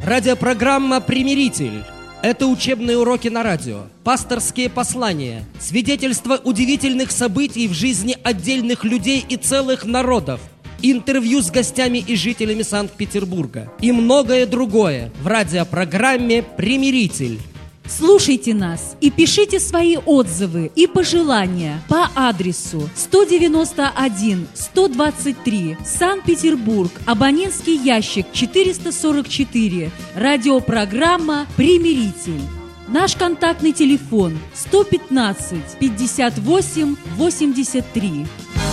Радиопрограмма «Примиритель». Это учебные уроки на радио, пасторские послания, свидетельства удивительных событий в жизни отдельных людей и целых народов, интервью с гостями и жителями Санкт-Петербурга и многое другое в радиопрограмме «Примиритель». Слушайте нас и пишите свои отзывы и пожелания по адресу 191-123, Санкт-Петербург, абонентский ящик 444, радиопрограмма «Примиритель». Наш контактный телефон 115 58 83.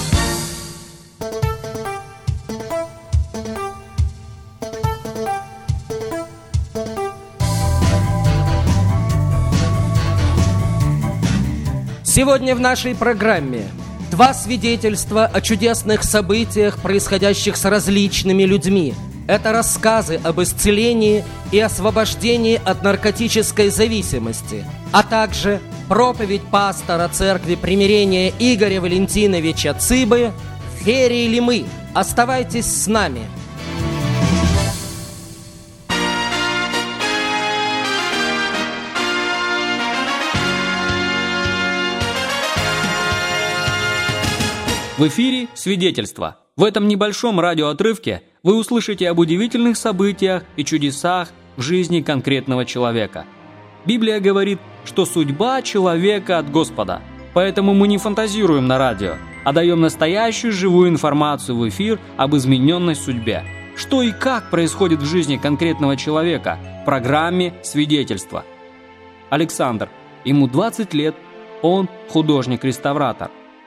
Сегодня в нашей программе 2 свидетельства о чудесных событиях, происходящих с различными людьми. Это рассказы об исцелении и освобождении от наркотической зависимости, а также проповедь пастора Церкви Примирения Игоря Валентиновича Цыбы «Ферии ли мы?». Оставайтесь с нами. В эфире «Свидетельство». В этом небольшом радиоотрывке вы услышите об удивительных событиях и чудесах в жизни конкретного человека. Библия говорит, что судьба человека от Господа. Поэтому мы не фантазируем на радио, а даем настоящую живую информацию в эфир об измененной судьбе. Что и как происходит в жизни конкретного человека в программе «Свидетельство». Александр, ему 20 лет, он художник-реставратор.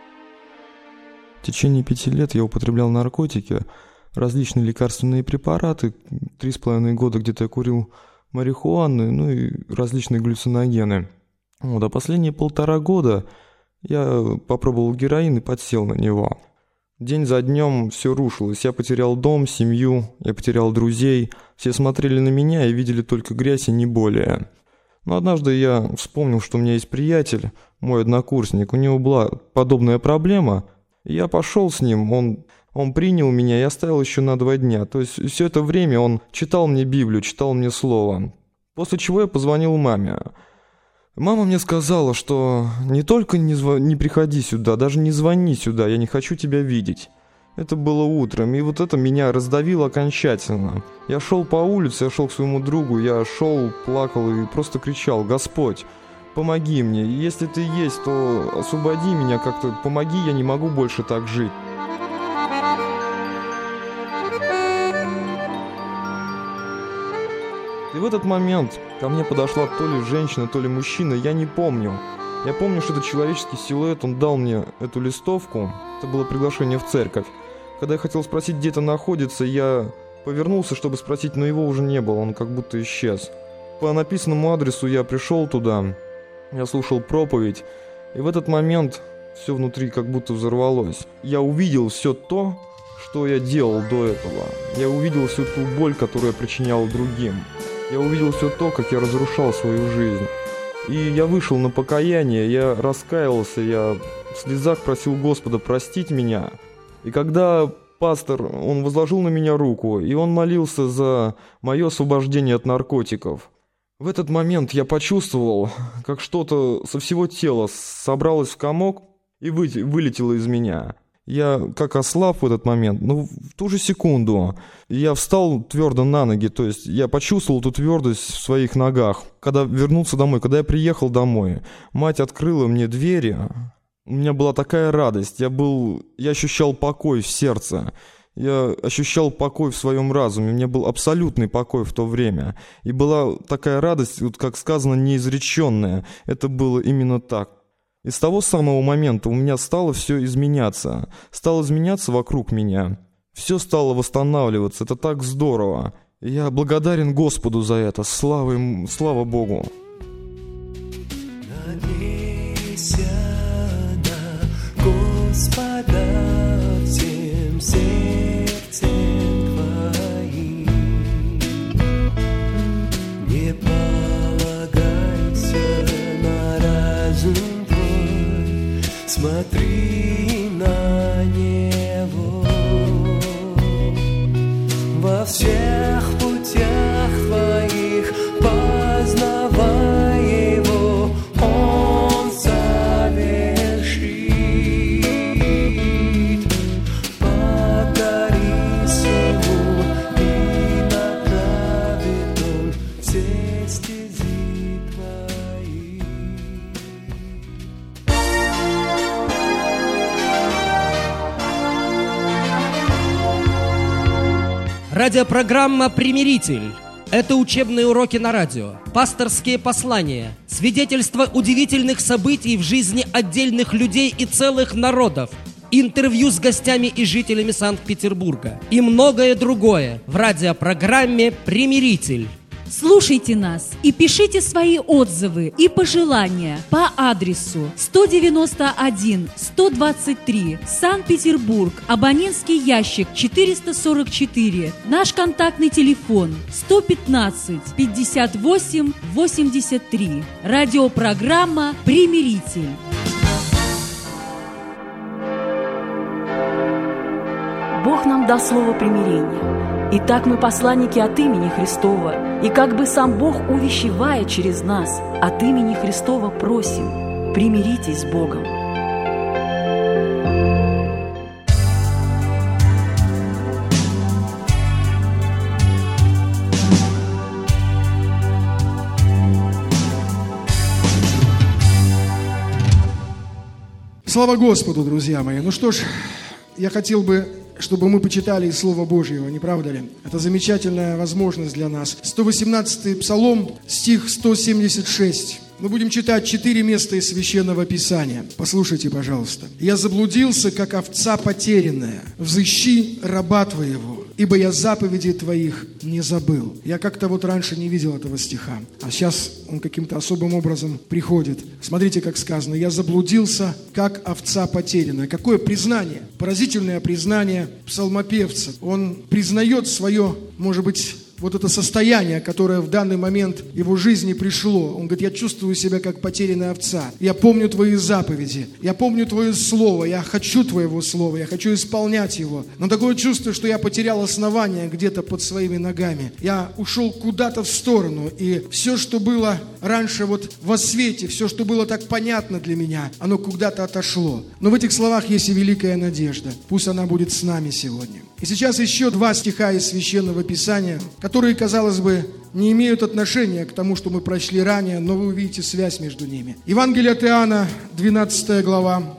В течение 5 лет я употреблял наркотики, различные лекарственные препараты. 3,5 года где-то я курил марихуану, и различные галлюциногены. А последние 1,5 года я попробовал героин и подсел на него. День за днем все рушилось. Я потерял дом, семью, я потерял друзей. Все смотрели на меня и видели только грязь и не более. Но однажды я вспомнил, что у меня есть приятель, мой однокурсник. У него была подобная проблема. Я пошел с ним, он принял меня и оставил еще на 2 дня. То есть все это время он читал мне Библию, читал мне Слово. После чего я позвонил маме. Мама мне сказала, что не только не приходи сюда, даже не звони сюда, я не хочу тебя видеть. Это было утром, и вот это меня раздавило окончательно. Я шел по улице, я шел к своему другу, я шел, плакал и просто кричал: «Господь, помоги мне, если ты есть, то освободи меня как-то, помоги, я не могу больше так жить». И в этот момент ко мне подошла то ли женщина, то ли мужчина, я не помню. Я помню, что это человеческий силуэт, он дал мне эту листовку, это было приглашение в церковь. Когда я хотел спросить, где это находится, я повернулся, чтобы спросить, но его уже не было, он как будто исчез. По написанному адресу я пришел туда. Я слушал проповедь, и в этот момент все внутри как будто взорвалось. Я увидел все то, что я делал до этого. Я увидел всю ту боль, которую я причинял другим. Я увидел все то, как я разрушал свою жизнь. И я вышел на покаяние, я раскаялся, я в слезах просил Господа простить меня. И когда пастор, он возложил на меня руку, и он молился за мое освобождение от наркотиков. В этот момент я почувствовал, как что-то со всего тела собралось в комок и вылетело из меня. Я как ослаб в этот момент, но в ту же секунду я встал твердо на ноги, то есть я почувствовал эту твердость в своих ногах. Когда вернулся домой, когда я приехал домой, мать открыла мне двери, у меня была такая радость, я ощущал покой в сердце. Я ощущал покой в своем разуме, у меня был абсолютный покой в то время. И была такая радость, вот как сказано, неизреченная. Это было именно так. И с того самого момента у меня стало все изменяться. Стало изменяться вокруг меня. Все стало восстанавливаться. Это так здорово. И я благодарен Господу за это. Слава Богу. Надейся на Господа всем сердцем твоим. Не полагайся на разум твой, смотри на Него. Во всех путях твоих Радиопрограмма «Примиритель». Это учебные уроки на радио, пасторские послания, свидетельства удивительных событий в жизни отдельных людей и целых народов, интервью с гостями и жителями Санкт-Петербурга и многое другое в радиопрограмме «Примиритель». Слушайте нас и пишите свои отзывы и пожелания по адресу 191-123, Санкт-Петербург, абонентский ящик 444, наш контактный телефон 115-58-83, радиопрограмма «Примиритель». Бог нам дал слово примирения. Итак, мы посланники от имени Христова, и как бы сам Бог, увещевая через нас, от имени Христова просим, примиритесь с Богом. Слава Господу, друзья мои! Ну что ж, я хотел бы, чтобы мы почитали из Слова Божьего, не правда ли? Это замечательная возможность для нас. 118-й Псалом, стих 176. Мы будем читать 4 места из Священного Писания. Послушайте, пожалуйста. «Я заблудился, как овца потерянная. Взыщи раба твоего, ибо я заповедей твоих не забыл». Я как-то вот раньше не видел этого стиха, а сейчас он каким-то особым образом приходит. Смотрите, как сказано: «Я заблудился, как овца потерянная». Какое признание, поразительное признание псалмопевца. Он признает свое, может быть, вот это состояние, которое в данный момент его жизни пришло. Он говорит: я чувствую себя как потерянная овца. Я помню твои заповеди, я помню твое слово, я хочу твоего слова, я хочу исполнять его. Но такое чувство, что я потерял основание где-то под своими ногами. Я ушел куда-то в сторону, и все, что было раньше вот во свете, все, что было так понятно для меня, оно куда-то отошло. Но в этих словах есть и великая надежда. Пусть она будет с нами сегодня. И сейчас еще 2 стиха из Священного Писания, которые, казалось бы, не имеют отношения к тому, что мы прочли ранее, но вы увидите связь между ними. Евангелие от Иоанна, 12 глава,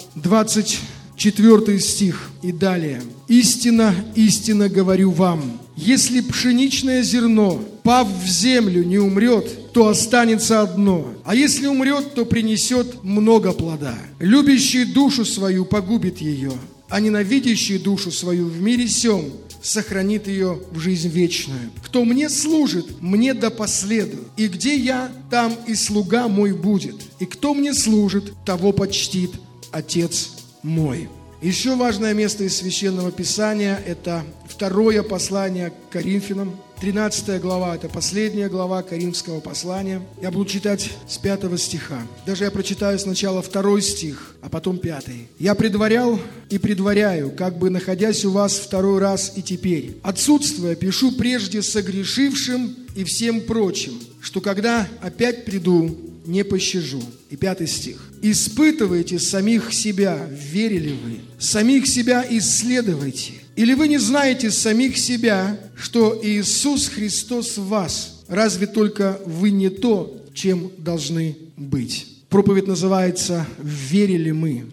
24 стих и далее. «Истинно, истинно говорю вам, если пшеничное зерно, пав в землю, не умрет, то останется одно, а если умрет, то принесет много плода. Любящий душу свою погубит ее, а ненавидящий душу свою в мире сем сохранит ее в жизнь вечную. Кто мне служит, мне да последует, и где я, там и слуга мой будет, и кто мне служит, того почтит Отец мой». Еще важное место из Священного Писания – это 2 послание к Коринфянам, 13 глава, это последняя глава Коринфского послания. Я буду читать с 5 стиха. Даже я прочитаю сначала 2 стих, а потом 5. «Я предварял и предваряю, как бы находясь у вас 2 раз и теперь. Отсутствуя, пишу прежде согрешившим и всем прочим, что когда опять приду, не пощажу». И 5 стих. «Испытывайте самих себя, верили вы, самих себя исследуйте. Или вы не знаете самих себя, что Иисус Христос в вас? Разве только вы не то, чем должны быть?» Проповедь называется «Верили мы».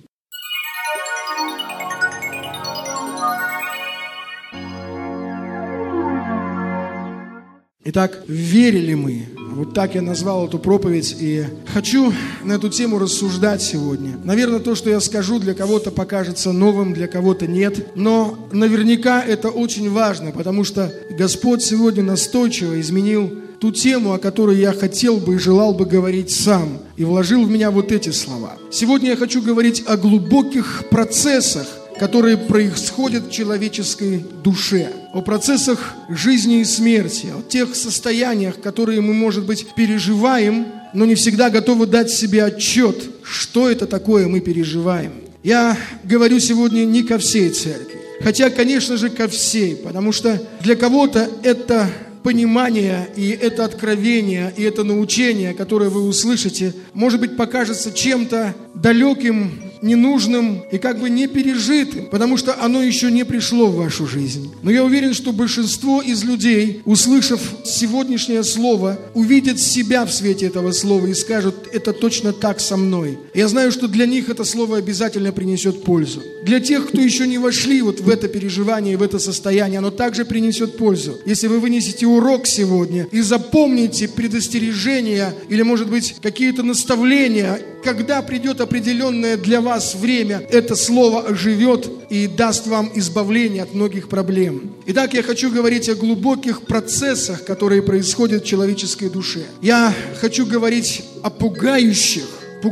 Итак, верили мы. Вот так я назвал эту проповедь, и хочу на эту тему рассуждать сегодня. Наверное, то, что я скажу, для кого-то покажется новым, для кого-то нет. Но наверняка это очень важно, потому что Господь сегодня настойчиво изменил ту тему, о которой я хотел бы и желал бы говорить сам, и вложил в меня вот эти слова. Сегодня я хочу говорить о глубоких процессах, которые происходят в человеческой душе, о процессах жизни и смерти, о тех состояниях, которые мы, может быть, переживаем, но не всегда готовы дать себе отчет, что это такое мы переживаем. Я говорю сегодня не ко всей церкви, хотя, конечно же, ко всей, потому что для кого-то это понимание, и это откровение, и это научение, которое вы услышите, может быть, покажется чем-то далеким ненужным и как бы не пережитым, потому что оно еще не пришло в вашу жизнь. Но я уверен, что большинство из людей, услышав сегодняшнее слово, увидят себя в свете этого слова и скажут: это точно так со мной. Я знаю, что для них это слово обязательно принесет пользу. Для тех, кто еще не вошли вот в это переживание, в это состояние, оно также принесет пользу. Если вы вынесете урок сегодня и запомните предостережения или, может быть, какие-то наставления, когда придет определенное для вас время, это слово оживет и даст вам избавление от многих проблем. Итак, я хочу говорить о глубоких процессах, которые происходят в человеческой душе. Я хочу говорить о пугающих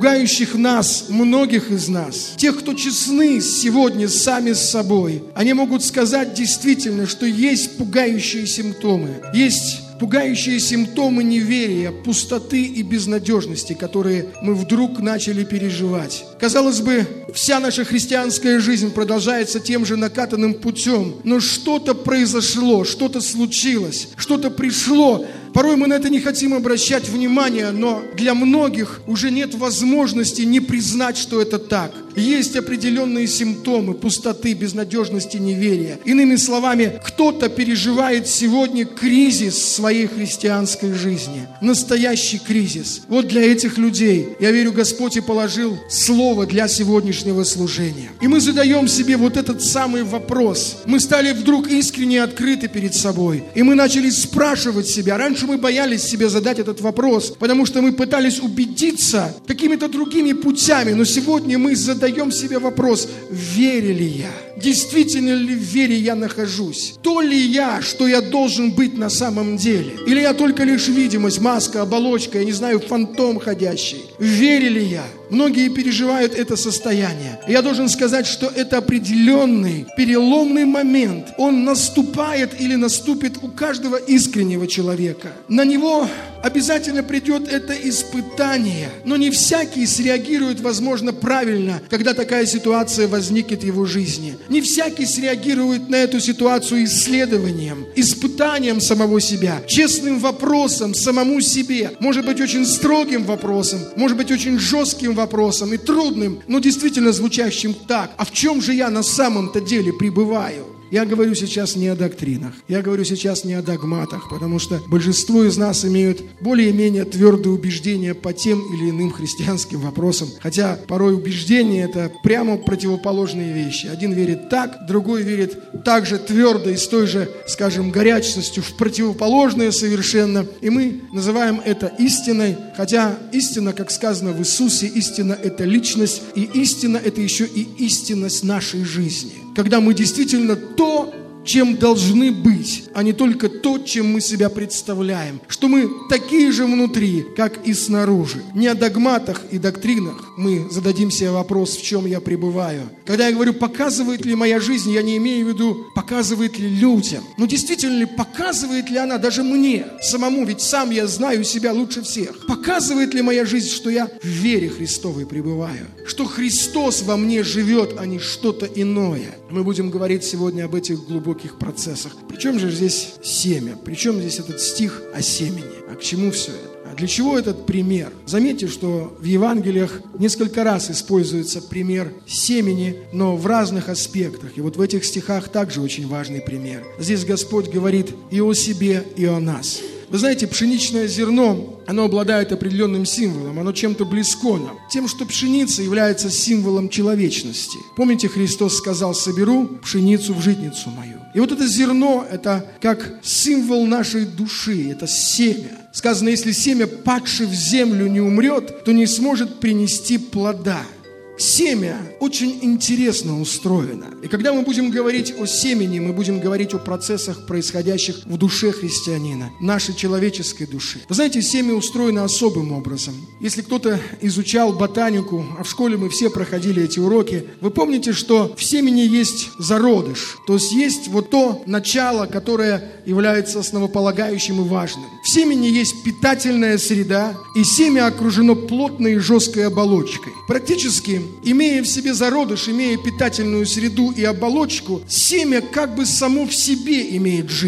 нас, многих из нас, тех, кто честны сегодня сами с собой. Они могут сказать действительно, что есть пугающие симптомы. Есть пугающие симптомы неверия, пустоты и безнадежности, которые мы вдруг начали переживать. Казалось бы, вся наша христианская жизнь продолжается тем же накатанным путем, но что-то произошло, что-то случилось, что-то пришло. Порой мы на это не хотим обращать внимание, но для многих уже нет возможности не признать, что это так. Есть определенные симптомы пустоты, безнадежности, неверия. Иными словами, кто-то переживает сегодня кризис своей христианской жизни. Настоящий кризис. Вот для этих людей, я верю, Господь и положил слово для сегодняшнего служения. И мы задаем себе вот этот самый вопрос. Мы стали вдруг искренне открыты перед собой. И мы начали спрашивать себя. Раньше мы боялись себе задать этот вопрос, потому что мы пытались убедиться какими-то другими путями. Но сегодня мы задаем себе вопрос: верю ли я? Действительно ли в вере я нахожусь? То ли я, что я должен быть на самом деле? Или я только лишь видимость, маска, оболочка, я не знаю, фантом ходящий? Верю ли я? Многие переживают это состояние. И я должен сказать, что это определенный переломный момент. Он наступает или наступит у каждого искреннего человека. На него обязательно придет это испытание. Но не всякий среагирует, возможно, правильно, когда такая ситуация возникнет в его жизни. Не всякий среагирует на эту ситуацию исследованием, испытанием самого себя, честным вопросом самому себе. Может быть, очень строгим вопросом, может быть, очень жестким вопросом и трудным, но действительно звучащим так: а в чем же я на самом-то деле пребываю? Я говорю сейчас не о доктринах, я говорю сейчас не о догматах, потому что большинство из нас имеют более-менее твердые убеждения по тем или иным христианским вопросам, хотя порой убеждения – это прямо противоположные вещи. Один верит так, другой верит так же твердо и с той же, скажем, горячностью в противоположное совершенно, и мы называем это истиной, хотя истина, как сказано в Иисусе, истина – это личность, и истина – это еще и истинность нашей жизни. Когда мы действительно то, чем должны быть, а не только то, чем мы себя представляем. Что мы такие же внутри, как и снаружи. Не о догматах и доктринах мы зададим себе вопрос, в чем я пребываю. Когда я говорю, показывает ли моя жизнь, я не имею в виду, показывает ли людям. Но действительно ли показывает ли она даже мне самому, ведь сам я знаю себя лучше всех. Показывает ли моя жизнь, что я в вере Христовой пребываю. Что Христос во мне живет, а не что-то иное. Мы будем говорить сегодня об этих глубоких процессах. Причем же здесь семя? Причем здесь этот стих о семени? А к чему все это? А для чего этот пример? Заметьте, что в Евангелиях несколько раз используется пример семени, но в разных аспектах. И вот в этих стихах также очень важный пример. Здесь Господь говорит и о себе, и о нас. Вы знаете, пшеничное зерно, оно обладает определенным символом, оно чем-то близко нам. Тем, что пшеница является символом человечности. Помните, Христос сказал: соберу пшеницу в житницу мою. И вот это зерно, это как символ нашей души, это семя. Сказано, если семя, падшее в землю, не умрет, то не сможет принести плода. Семя очень интересно устроено. И когда мы будем говорить о семени, мы будем говорить о процессах, происходящих в душе христианина, нашей человеческой души. Вы знаете, семя устроено особым образом. Если кто-то изучал ботанику, а в школе мы все проходили эти уроки, вы помните, что в семени есть зародыш. То есть есть вот то начало, которое является основополагающим и важным. В семени есть питательная среда, и семя окружено плотной и жесткой оболочкой. Практически, имея в себе зародыш, имея питательную среду и оболочку, семя как бы само в себе имеет жизнь.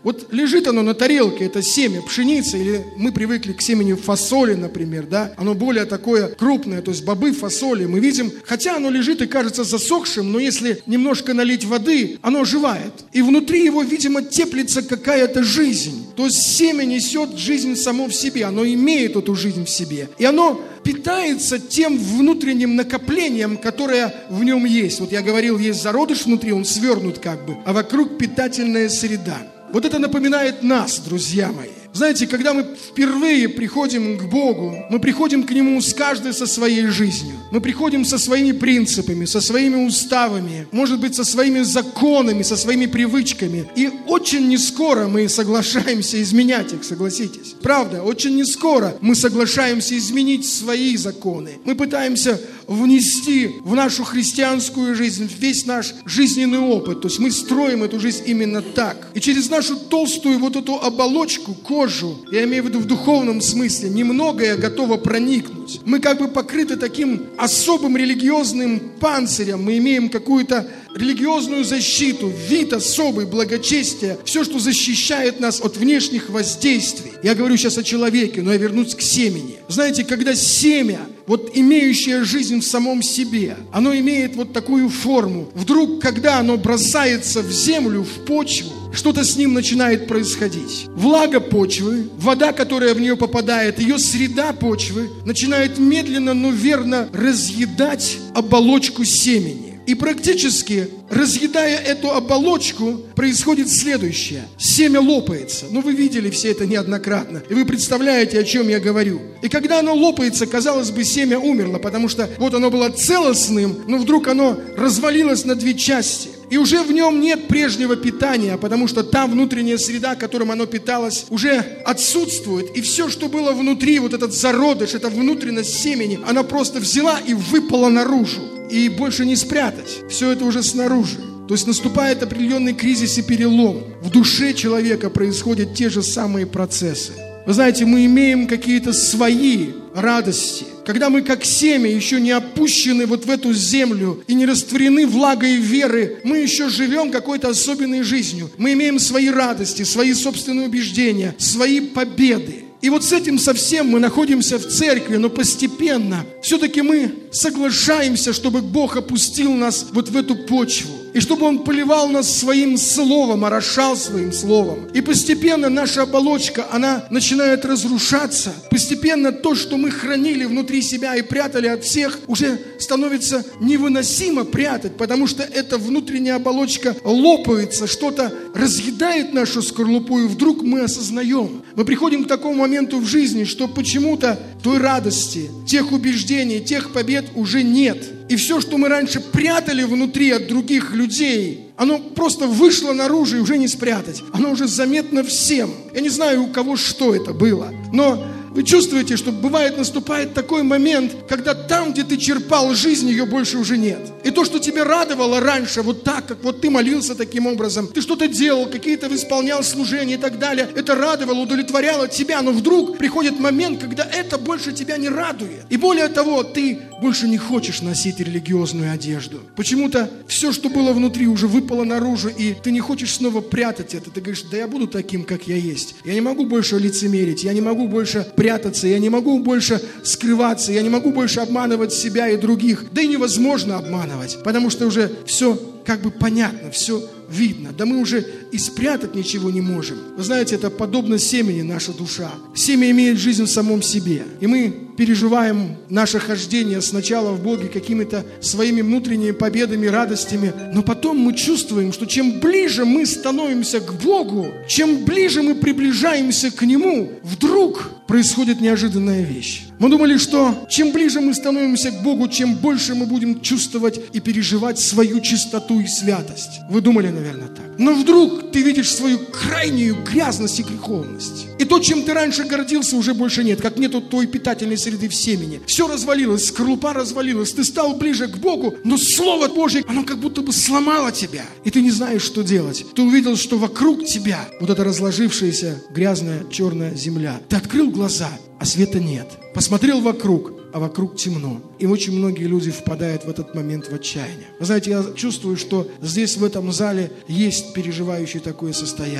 Вот лежит оно на тарелке, это семя пшеницы, или мы привыкли к семени фасоли, например, да? Оно более такое крупное, то есть бобы, фасоли. Мы видим, хотя оно лежит и кажется засохшим, но если немножко налить воды, оно оживает. И внутри его, видимо, теплится какая-то жизнь. То есть семя несет жизнь само в себе, оно имеет эту жизнь в себе. И оно питается тем внутренним накоплением, которое в нем есть. Вот я говорил, есть зародыш внутри, он свернут как бы, а вокруг питательная среда. Вот это напоминает нас, друзья мои. Знаете, когда мы впервые приходим к Богу, мы приходим к Нему с каждой со своей жизнью. Мы приходим со своими принципами, со своими уставами, может быть, со своими законами, со своими привычками. И очень нескоро мы соглашаемся изменять их, согласитесь. Правда, очень нескоро мы соглашаемся изменить свои законы. Мы пытаемся внести в нашу христианскую жизнь весь наш жизненный опыт. То есть мы строим эту жизнь именно так. И через нашу толстую вот эту оболочку, кожу, я имею в виду в духовном смысле, немногое готово проникнуть. Мы как бы покрыты таким особым религиозным панцирем. Мы имеем какую-то религиозную защиту, вид особый, благочестие, все, что защищает нас от внешних воздействий. Я говорю сейчас о человеке, но я вернусь к семени. Знаете, когда семя, вот имеющее жизнь в самом себе, оно имеет вот такую форму. Вдруг, когда оно бросается в землю, в почву, что-то с ним начинает происходить. Влага почвы, вода, которая в нее попадает, ее среда почвы начинает медленно, но верно разъедать оболочку семени. И практически, разъедая эту оболочку, происходит следующее. Семя лопается. Ну, вы видели все это неоднократно. И вы представляете, о чем я говорю. И когда оно лопается, казалось бы, семя умерло, потому что вот оно было целостным, но вдруг оно развалилось на две части. И уже в нем нет прежнего питания, потому что та внутренняя среда, которым оно питалось, уже отсутствует. И все, что было внутри, вот этот зародыш, эта внутренность семени, она просто взяла и выпала наружу. И больше не спрятать. Все это уже снаружи. То есть наступает определенный кризис и перелом. В душе человека происходят те же самые процессы. Вы знаете, мы имеем какие-то свои радости. Когда мы как семя еще не опущены вот в эту землю и не растворены влагой веры, мы еще живем какой-то особенной жизнью. Мы имеем свои радости, свои собственные убеждения, свои победы. И вот с этим совсем мы находимся в церкви, но постепенно все-таки мы соглашаемся, чтобы Бог опустил нас вот в эту почву. И чтобы Он поливал нас своим словом, орошал своим словом. И постепенно наша оболочка, она начинает разрушаться. Постепенно то, что мы хранили внутри себя и прятали от всех, уже становится невыносимо прятать, потому что эта внутренняя оболочка лопается, что-то разъедает нашу скорлупу, и вдруг мы осознаем. Мы приходим к такому моменту в жизни, что почему-то той радости, тех убеждений, тех побед уже нет. И все, что мы раньше прятали внутри от других людей, оно просто вышло наружу и уже не спрятать. Оно уже заметно всем. Я не знаю, у кого что это было, но вы чувствуете, что бывает, наступает такой момент, когда там, где ты черпал жизнь, ее больше уже нет. И то, что тебя радовало раньше, вот так, как вот ты молился таким образом, ты что-то делал, какие-то исполнял служения и так далее, это радовало, удовлетворяло тебя, но вдруг приходит момент, когда это больше тебя не радует. И более того, ты больше не хочешь носить религиозную одежду. Почему-то все, что было внутри, уже выпало наружу, и ты не хочешь снова прятать это. Ты говоришь, да я буду таким, как я есть. Я не могу больше лицемерить, я не могу больше прятаться, я не могу больше скрываться, я не могу больше обманывать себя и других. Да и невозможно обманывать, потому что уже все как бы понятно, все видно. Да мы уже и спрятать ничего не можем. Вы знаете, это подобно семени наша душа. Семя имеет жизнь в самом себе. И мы переживаем наше хождение сначала в Боге какими-то своими внутренними победами, радостями. Но потом мы чувствуем, что чем ближе мы становимся к Богу, чем ближе мы приближаемся к Нему, вдруг происходит неожиданная вещь. Мы думали, что чем ближе мы становимся к Богу, чем больше мы будем чувствовать и переживать свою чистоту и святость. Вы думали, наверное, так. Но вдруг ты видишь свою крайнюю грязность и греховность. И то, чем ты раньше гордился, уже больше нет. Как нету той питательной среды в семени. Все развалилось, скорлупа развалилась. Ты стал ближе к Богу, но Слово Божье, оно как будто бы сломало тебя. И ты не знаешь, что делать. Ты увидел, что вокруг тебя вот эта разложившаяся грязная черная земля. Ты открыл глаза, а света нет. Посмотрел вокруг, а вокруг темно. И очень многие люди впадают в этот момент в отчаяние. Вы знаете, я чувствую, что здесь, в этом зале, есть переживающие такое состояние.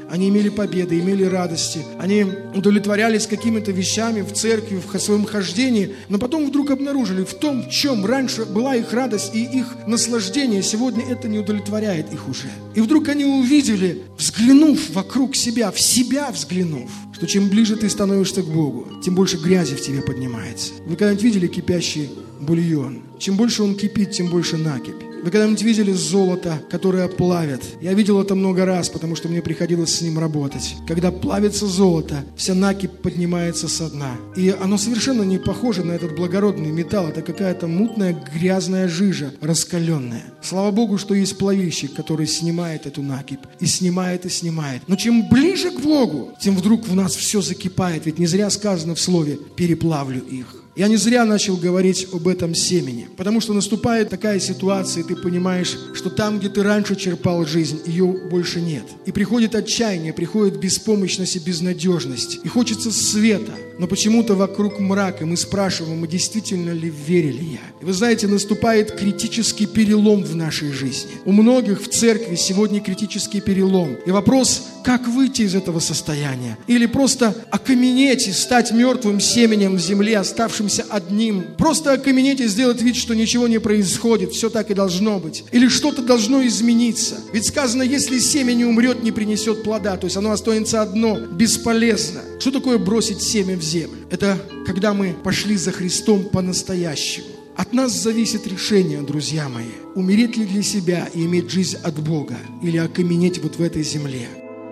они имели победы, имели радости, они удовлетворялись какими-то вещами в церкви, в своем хождении, но потом вдруг обнаружили в том, в чем раньше была их радость и их наслаждение, сегодня это не удовлетворяет их уже. И вдруг они увидели, взглянув вокруг себя, в себя взглянув, что чем ближе ты становишься к Богу, тем больше грязи в тебе поднимается. Вы когда-нибудь видели кипящий бульон? Чем больше он кипит, тем больше накипь. Вы когда-нибудь видели золото, которое плавят? Я видел это много раз, потому что мне приходилось с ним работать. Когда плавится золото, вся накипь поднимается со дна. И оно совершенно не похоже на этот благородный металл. Это какая-то мутная, грязная жижа, раскаленная. Слава Богу, что есть плавильщик, который снимает эту накипь. И снимает, и снимает. Но чем ближе к Богу, тем вдруг в нас все закипает. Ведь не зря сказано в слове «переплавлю их». Я не зря начал говорить об этом семени, потому что наступает такая ситуация, и ты понимаешь, что там, где ты раньше черпал жизнь, ее больше нет. И приходит отчаяние, приходит беспомощность и безнадежность, и хочется света, но почему-то вокруг мрак, и мы спрашиваем, действительно ли верили я. И вы знаете, наступает критический перелом в нашей жизни. У многих в церкви сегодня критический перелом. И вопрос, как выйти из этого состояния? Или просто окаменеть и стать мертвым семенем в земле, оставшимся одним. Просто окаменеть и сделать вид, что ничего не происходит. Все так и должно быть. Или что-то должно измениться. Ведь сказано, если семя не умрет, не принесет плода. То есть оно останется одно, бесполезно. Что такое бросить семя в землю? Это когда мы пошли за Христом по-настоящему. От нас зависит решение, друзья мои. Умереть ли для себя и иметь жизнь от Бога? Или окаменеть вот в этой земле?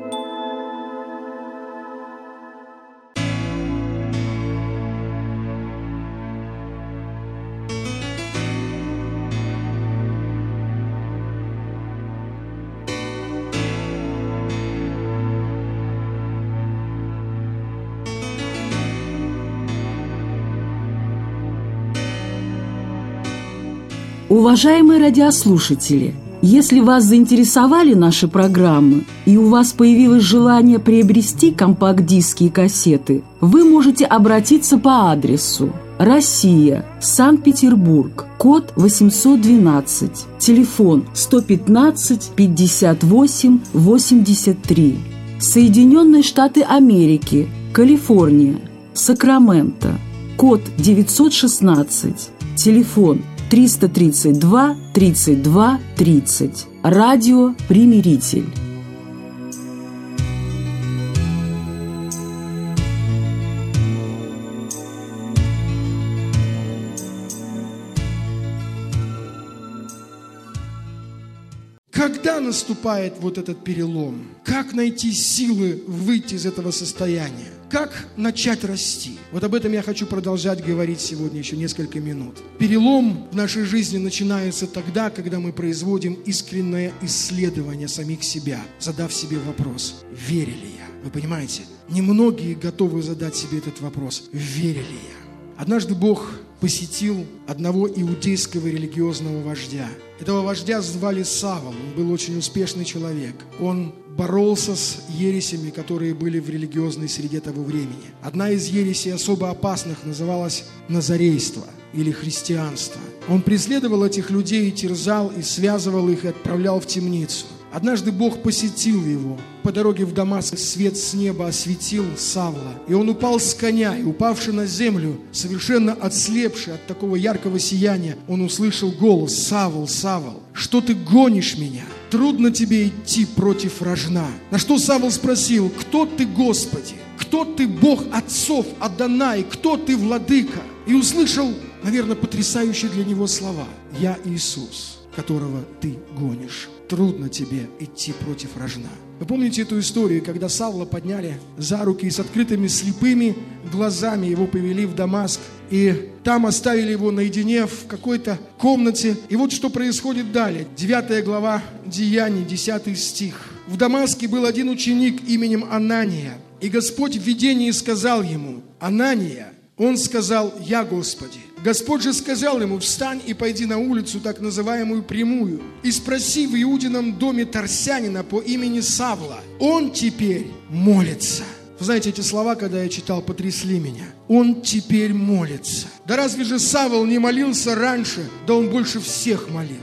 Уважаемые радиослушатели, если вас заинтересовали наши программы и у вас появилось желание приобрести компакт-диски и кассеты, вы можете обратиться по адресу: Россия, Санкт-Петербург, код 812, телефон 115 58 83, Соединенные Штаты Америки, Калифорния, Сакраменто, код 916, телефон 332 32 30. Радио «Примиритель». Когда наступает вот этот перелом? Как найти силы выйти из этого состояния? Как начать расти? Вот об этом я хочу продолжать говорить сегодня еще несколько минут. Перелом в нашей жизни начинается тогда, когда мы производим искреннее исследование самих себя, задав себе вопрос: верили я? Вы понимаете? Немногие готовы задать себе этот вопрос: верили я? Однажды Бог посетил одного иудейского религиозного вождя. Этого вождя звали Савл, он был очень успешный человек. Он боролся с ересями, которые были в религиозной среде того времени. Одна из ересей особо опасных называлась назарейство или христианство. Он преследовал этих людей, терзал и связывал их и отправлял в темницу. Однажды Бог посетил его. По дороге в Дамаск свет с неба осветил Савла. И он упал с коня, и, упавший на землю, совершенно отслепший от такого яркого сияния, он услышал голос: «Савл, Савл, что ты гонишь меня? Трудно тебе идти против рожна». На что Савл спросил: «Кто ты, Господи? Кто ты, Бог отцов, Адонай? Кто ты, Владыка?» И услышал, наверное, потрясающие для него слова: «Я Иисус, которого ты гонишь. Трудно тебе идти против рожна». Вы помните эту историю, когда Савла подняли за руки и с открытыми слепыми глазами его повели в Дамаск, и там оставили его наедине в какой-то комнате. И вот что происходит далее. 9 глава Деяний, 10 стих. «В Дамаске был один ученик именем Анания, и Господь в видении сказал ему: Анания. Он сказал: Я, Господи. Господь же сказал ему: встань и пойди на улицу, так называемую Прямую, и спроси в Иудином доме Тарсянина по имени Савла. Он теперь молится». Вы знаете, эти слова, когда я читал, потрясли меня. Он теперь молится. Да разве же Савл не молился раньше? Да он больше всех молился.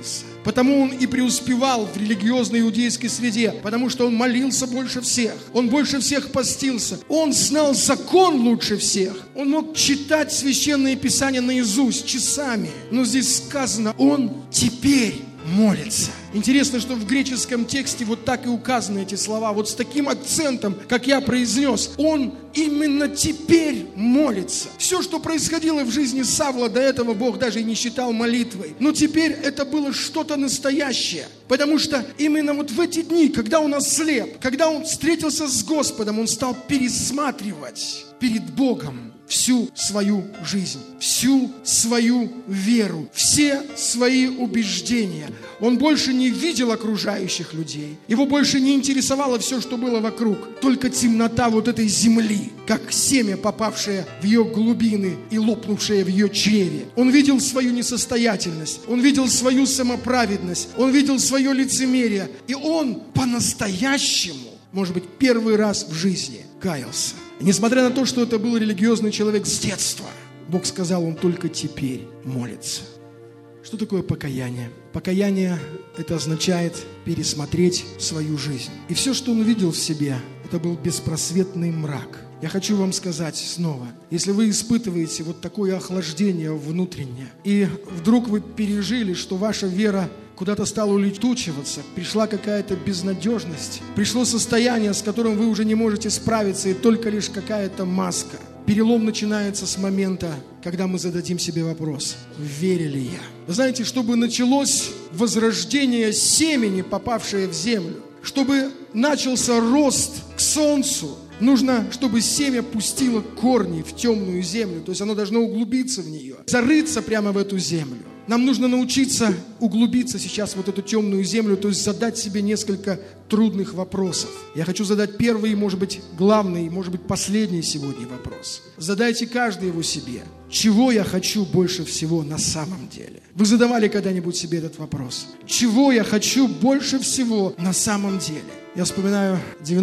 Потому он и преуспевал в религиозной иудейской среде, потому что он молился больше всех, он больше всех постился, он знал закон лучше всех, он мог читать священные писания наизусть часами. Но здесь сказано, он теперь молится. Интересно, что в греческом тексте вот так и указаны эти слова, вот с таким акцентом, как я произнес. Он именно теперь молится. Все, что происходило в жизни Савла до этого, Бог даже и не считал молитвой. Но теперь это было что-то настоящее. Потому что именно вот в эти дни, когда он ослеп, когда он встретился с Господом, он стал пересматривать перед Богом всю свою жизнь, всю свою веру, все свои убеждения. Он больше не видел окружающих людей. Его больше не интересовало все, что было вокруг. Только темнота вот этой земли, как семя, попавшее в ее глубины и лопнувшее в ее чреве. Он видел свою несостоятельность. Он видел свою самоправедность. Он видел свое лицемерие. И он по-настоящему, может быть, первый раз в жизни каялся. Несмотря на то, что это был религиозный человек с детства, Бог сказал, он только теперь молится. Что такое покаяние? Покаяние – это означает пересмотреть свою жизнь. И все, что он увидел в себе, это был беспросветный мрак. Я хочу вам сказать снова, если вы испытываете вот такое охлаждение внутреннее, и вдруг вы пережили, что ваша вера куда-то стала улетучиваться, пришла какая-то безнадежность, пришло состояние, с которым вы уже не можете справиться, и только лишь какая-то маска. Перелом начинается с момента, когда мы зададим себе вопрос: в вере ли я? Вы знаете, чтобы началось возрождение семени, попавшее в землю, чтобы начался рост к солнцу, нужно, чтобы семя пустило корни в темную землю, то есть оно должно углубиться в нее, зарыться прямо в эту землю. Нам нужно научиться углубиться сейчас в вот эту темную землю, то есть задать себе несколько трудных вопросов. Я хочу задать первый, может быть, главный, может быть, последний сегодня вопрос. Задайте каждый его себе. Чего я хочу больше всего на самом деле? Вы задавали когда-нибудь себе этот вопрос? Чего я хочу больше всего на самом деле? Я вспоминаю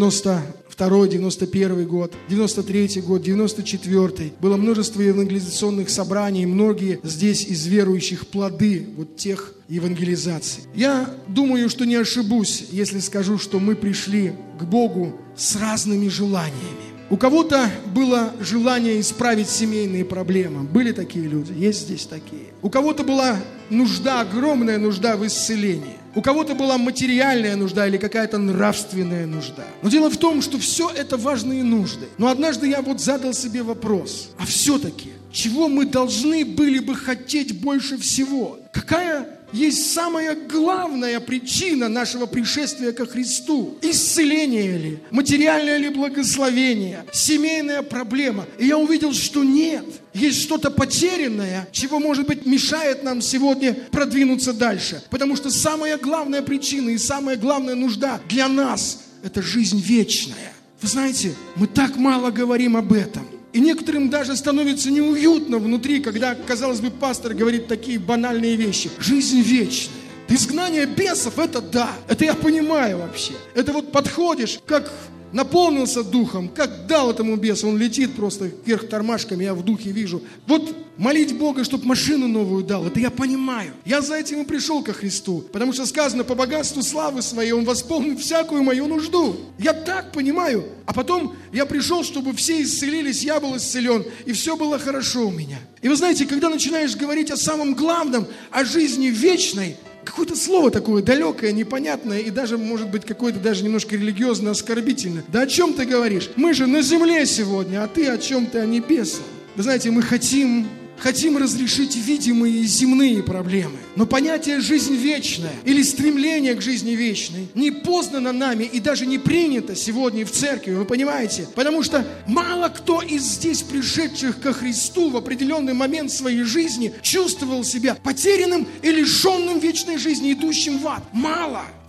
92-й, 91-й год, 93-й год, 94-й. Было множество евангелизационных собраний, многие здесь из верующих плоды вот тех евангелизаций. Я думаю, что не ошибусь, если скажу, что мы пришли к Богу с разными желаниями. У кого-то было желание исправить семейные проблемы. Были такие люди, есть здесь такие. У кого-то была нужда, огромная нужда в исцелении. У кого-то была материальная нужда или какая-то нравственная нужда. Но дело в том, что все это важные нужды. Но однажды я вот задал себе вопрос: а все-таки, чего мы должны были бы хотеть больше всего? Какая есть самая главная причина нашего пришествия ко Христу? Исцеление ли? Материальное ли благословение? Семейная проблема? И я увидел, что нет. Есть что-то потерянное, чего, может быть, мешает нам сегодня продвинуться дальше. Потому что самая главная причина и самая главная нужда для нас – это жизнь вечная. Вы знаете, мы так мало говорим об этом. И некоторым даже становится неуютно внутри, когда, казалось бы, пастор говорит такие банальные вещи. Жизнь вечная. Изгнание бесов – это да, это я понимаю вообще. Это вот подходишь, как наполнился духом, как дал этому бесу, он летит просто вверх тормашками, я в духе вижу. Вот молить Бога, чтобы машину новую дал, это я понимаю. Я за этим и пришел ко Христу, потому что сказано, по богатству славы своей Он восполнит всякую мою нужду. Я так понимаю. А потом я пришел, чтобы все исцелились, я был исцелен, и все было хорошо у меня. И вы знаете, когда начинаешь говорить о самом главном, о жизни вечной, какое-то слово такое далекое, непонятное и даже, может быть, какое-то даже немножко религиозно оскорбительное. Да о чем ты говоришь? Мы же на земле сегодня, а ты о чем-то о небесах. Вы знаете, мы хотим разрешить видимые и земные проблемы. Но понятие «жизнь вечная» или стремление к жизни вечной не познано нами и даже не принято сегодня в церкви, вы понимаете? Потому что мало кто из здесь пришедших ко Христу в определенный момент своей жизни чувствовал себя потерянным и лишенным вечной жизни, идущим в ад. Мало.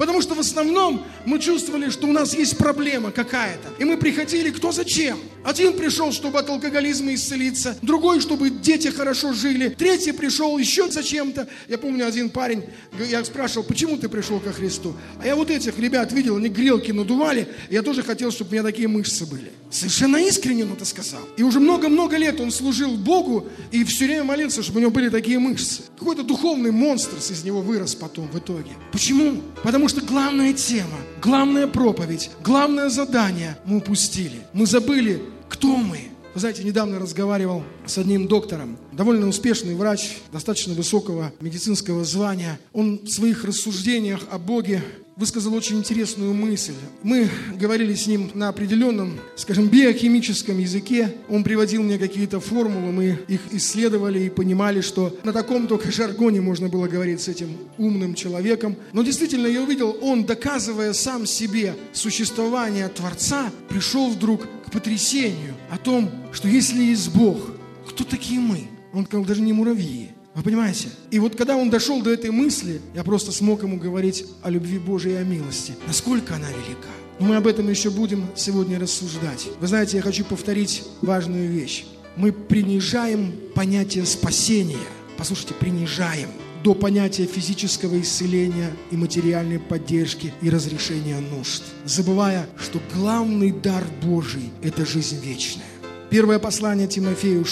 Потому что в основном мы чувствовали, что у нас есть проблема какая-то. И мы приходили кто зачем. Один пришел, чтобы от алкоголизма исцелиться, другой, чтобы дети хорошо жили, третий пришел еще зачем-то. Я помню, один парень, я спрашивал, почему ты пришел ко Христу? А я вот этих ребят видел, они грелки надували, и я тоже хотел, чтобы у меня такие мышцы были. Совершенно искренне он это сказал. И уже много-много лет он служил Богу и все время молился, чтобы у него были такие мышцы. Какой-то духовный монстр из него вырос потом в итоге. Почему? Потому что главная тема, главная проповедь, главное задание мы упустили. Мы забыли, кто мы. Вы знаете, недавно разговаривал с одним доктором, довольно успешный врач, достаточно высокого медицинского звания. Он в своих рассуждениях о Боге высказал очень интересную мысль. Мы говорили с ним на определенном, скажем, биохимическом языке. Он приводил мне какие-то формулы, мы их исследовали и понимали, что на таком только жаргоне можно было говорить с этим умным человеком. Но действительно, я увидел, он, доказывая сам себе существование Творца, пришел вдруг к потрясению о том, что если есть Бог, кто такие мы? Он сказал, даже не муравьи. Вы понимаете? И вот когда он дошел до этой мысли, я просто смог ему говорить о любви Божией и о милости. Насколько она велика. Мы об этом еще будем сегодня рассуждать. Вы знаете, я хочу повторить важную вещь. Мы принижаем понятие спасения. Послушайте, принижаем до понятия физического исцеления и материальной поддержки и разрешения нужд, забывая, что главный дар Божий – это жизнь вечная. Первое послание Тимофею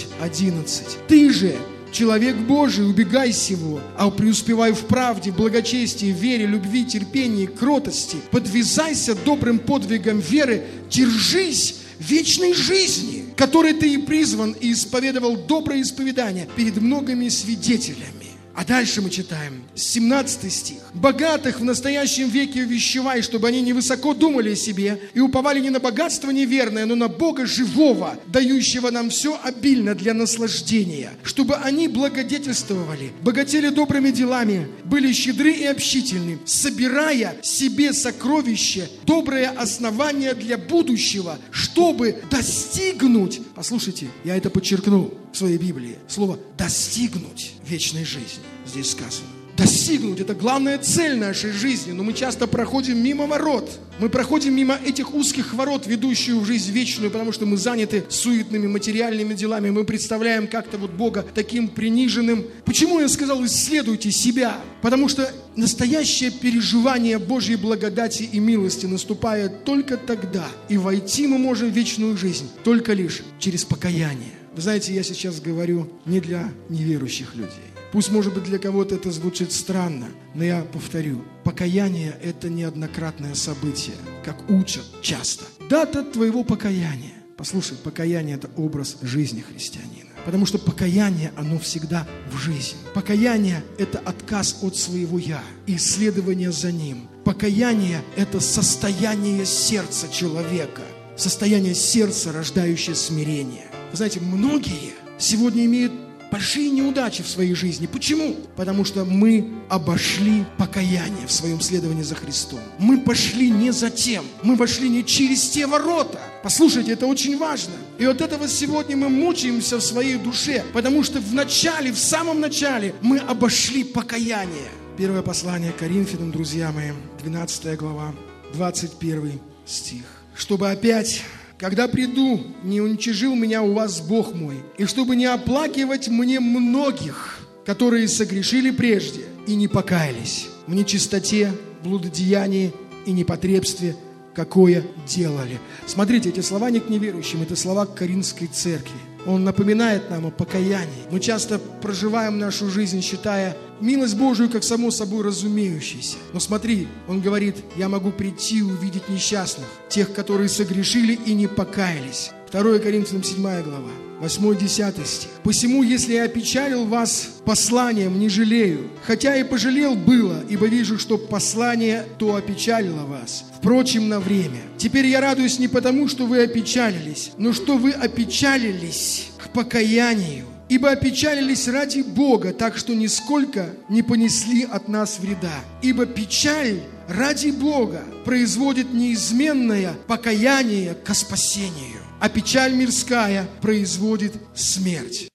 6:11. «Ты же, человек Божий, убегай сего, а преуспевай в правде, благочестии, вере, любви, терпении, кротости. Подвязайся добрым подвигом веры, держись вечной жизни, которой ты и призван, и исповедовал доброе исповедание перед многими свидетелями». А дальше мы читаем, 17 стих. «Богатых в настоящем веке увещевай, чтобы они невысоко думали о себе и уповали не на богатство неверное, но на Бога живого, дающего нам все обильно для наслаждения, чтобы они благодетельствовали, богатели добрыми делами, были щедры и общительны, собирая себе сокровище, доброе основание для будущего, чтобы достигнуть». Послушайте, я это подчеркнул в своей Библии. Слово «достигнуть» вечной жизни здесь сказано. Достигнуть – это главная цель нашей жизни, но мы часто проходим мимо ворот. Мы проходим мимо этих узких ворот, ведущих в жизнь вечную, потому что мы заняты суетными материальными делами. Мы представляем как-то вот Бога таким приниженным. Почему я сказал «исследуйте себя»? Потому что настоящее переживание Божьей благодати и милости наступает только тогда. И войти мы можем в вечную жизнь только лишь через покаяние. Вы знаете, я сейчас говорю не для неверующих людей. Пусть, может быть, для кого-то это звучит странно, но я повторю, покаяние – это неоднократное событие, как учат часто. Дата твоего покаяния. Послушай, покаяние – это образ жизни христианина. Потому что покаяние, оно всегда в жизни. Покаяние – это отказ от своего «я» и исследование за ним. Покаяние – это состояние сердца человека. Состояние сердца, рождающее смирение. Вы знаете, многие сегодня имеют большие неудачи в своей жизни. Почему? Потому что мы обошли покаяние в своем следовании за Христом. Мы пошли не за тем. Мы вошли не через те ворота. Послушайте, это очень важно. И от этого сегодня мы мучаемся в своей душе, потому что в самом начале мы обошли покаяние. Первое послание к Коринфянам, друзья мои, 12 глава, 21 стих. «Чтобы опять... когда приду, не уничижил меня у вас Бог мой, и чтобы не оплакивать мне многих, которые согрешили прежде и не покаялись в нечистоте, блудодеянии и непотребстве, какое делали». Смотрите, эти слова не к неверующим, это слова к Коринфской церкви. Он напоминает нам о покаянии. Мы часто проживаем нашу жизнь, считая милость Божию как само собой разумеющейся. Но смотри, он говорит, я могу прийти и увидеть несчастных, тех, которые согрешили и не покаялись. 2 Коринфянам 7 глава, 8-10 стих. «Посему, если я опечалил вас посланием, не жалею, хотя и пожалел было, ибо вижу, что послание то опечалило вас. Впрочем, на время. Теперь я радуюсь не потому, что вы опечалились, но что вы опечалились к покаянию. Ибо опечалились ради Бога, так что нисколько не понесли от нас вреда. Ибо печаль ради Бога производит неизменное покаяние ко спасению, а печаль мирская производит смерть».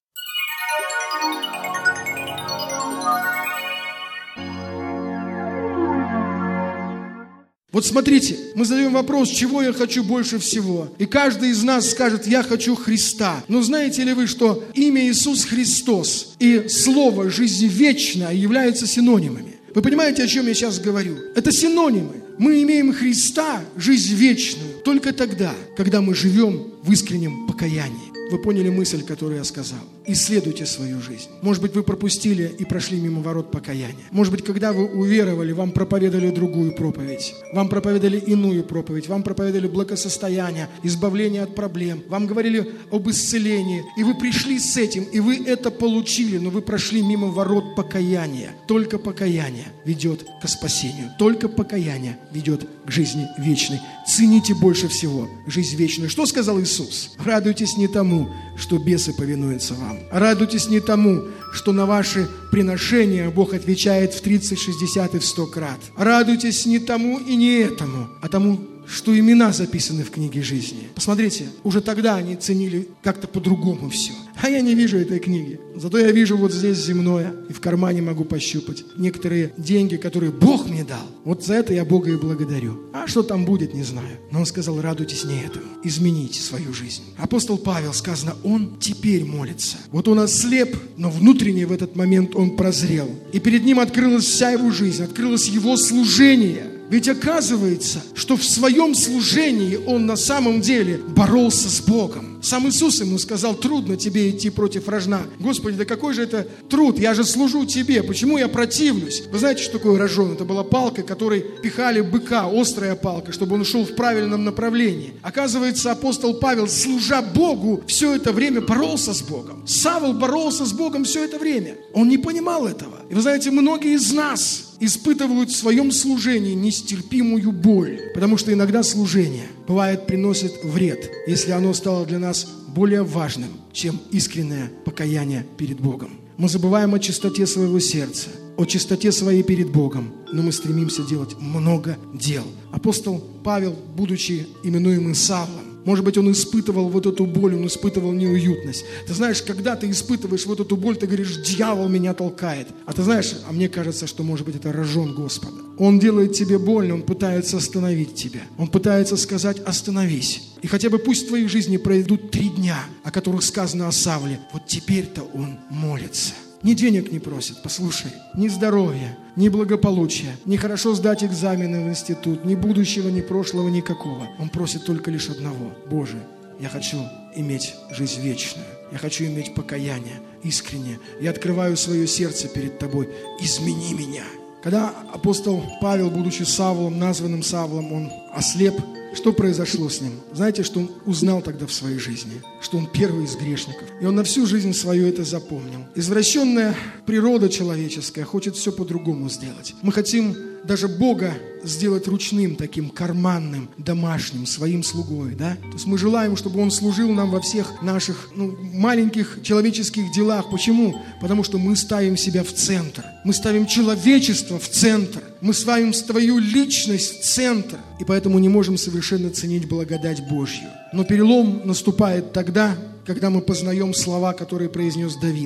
Вот смотрите, мы задаем вопрос, чего я хочу больше всего. И каждый из нас скажет, я хочу Христа. Но знаете ли вы, что имя Иисус Христос и слово «жизнь вечная» являются синонимами? Вы понимаете, о чем я сейчас говорю? Это синонимы. Мы имеем Христа, жизнь вечную, только тогда, когда мы живем в искреннем покаянии. Вы поняли мысль, которую я сказал? Исследуйте свою жизнь. Может быть, вы пропустили и прошли мимо ворот покаяния. Может быть, когда вы уверовали, вам проповедовали другую проповедь. Вам проповедовали иную проповедь. Вам проповедовали благосостояние, избавление от проблем. Вам говорили об исцелении. И вы пришли с этим, и вы это получили, но вы прошли мимо ворот покаяния. Только покаяние ведет к спасению. Только покаяние ведет к жизни вечной. Цените больше всего жизнь вечную. Что сказал Иисус? Радуйтесь не тому, что бесы повинуются вам. Радуйтесь не тому, что на ваши приношения Бог отвечает в 30, 60 и в 100 крат. Радуйтесь не тому и не этому, а тому, что имена записаны в книге жизни. Посмотрите, уже тогда они ценили как-то по-другому все. А я не вижу этой книги. Зато я вижу вот здесь земное, и в кармане могу пощупать некоторые деньги, которые Бог мне дал. Вот за это я Бога и благодарю. А что там будет, не знаю. Но Он сказал, радуйтесь не этому. Измените свою жизнь. Апостол Павел, сказано, он теперь молится. Вот он ослеп, но внутренне в этот момент он прозрел. И перед ним открылась вся его жизнь, открылось его служение. Ведь оказывается, что в своем служении он на самом деле боролся с Богом. Сам Иисус ему сказал, трудно тебе идти против рожна. Господи, да какой же это труд? Я же служу тебе. Почему я противлюсь? Вы знаете, что такое рожон? Это была палка, которой пихали быка, острая палка, чтобы он шел в правильном направлении. Оказывается, апостол Павел, служа Богу, все это время боролся с Богом. Савл боролся с Богом все это время. Он не понимал этого. И вы знаете, многие из нас испытывают в своем служении нестерпимую боль, потому что иногда служение, бывает, приносит вред, если оно стало для нас более важным, чем искреннее покаяние перед Богом. Мы забываем о чистоте своего сердца, о чистоте своей перед Богом, но мы стремимся делать много дел. Апостол Павел, будучи именуемым Савлом, может быть, он испытывал вот эту боль, он испытывал неуютность. Ты знаешь, когда ты испытываешь вот эту боль, ты говоришь, дьявол меня толкает. А ты знаешь, а мне кажется, что, может быть, это рожон Господа. Он делает тебе больно, он пытается остановить тебя. Он пытается сказать, остановись. И хотя бы пусть в твоей жизни пройдут 3 дня, о которых сказано о Савле. Вот теперь-то он молится. Ни денег не просит, послушай, ни здоровья, ни благополучия, ни хорошо сдать экзамены в институт, ни будущего, ни прошлого, никакого. Он просит только лишь одного. Боже, я хочу иметь жизнь вечную. Я хочу иметь покаяние искреннее. Я открываю свое сердце перед Тобой. Измени меня. Когда апостол Павел, будучи Савлом, названным Савлом, он ослеп, что произошло с ним? Знаете, что он узнал тогда в своей жизни? Что он первый из грешников. И он на всю жизнь свою это запомнил. Извращенная природа человеческая хочет все по-другому сделать. Мы хотим даже Бога сделать ручным, таким карманным, домашним, своим слугой, да? То есть мы желаем, чтобы Он служил нам во всех наших маленьких человеческих делах. Почему? Потому что мы ставим себя в центр. Мы ставим человечество в центр. Мы ставим свою личность в центр. И поэтому не можем совершенно ценить благодать Божью. Но перелом наступает тогда, когда мы познаем слова, которые произнес Давид.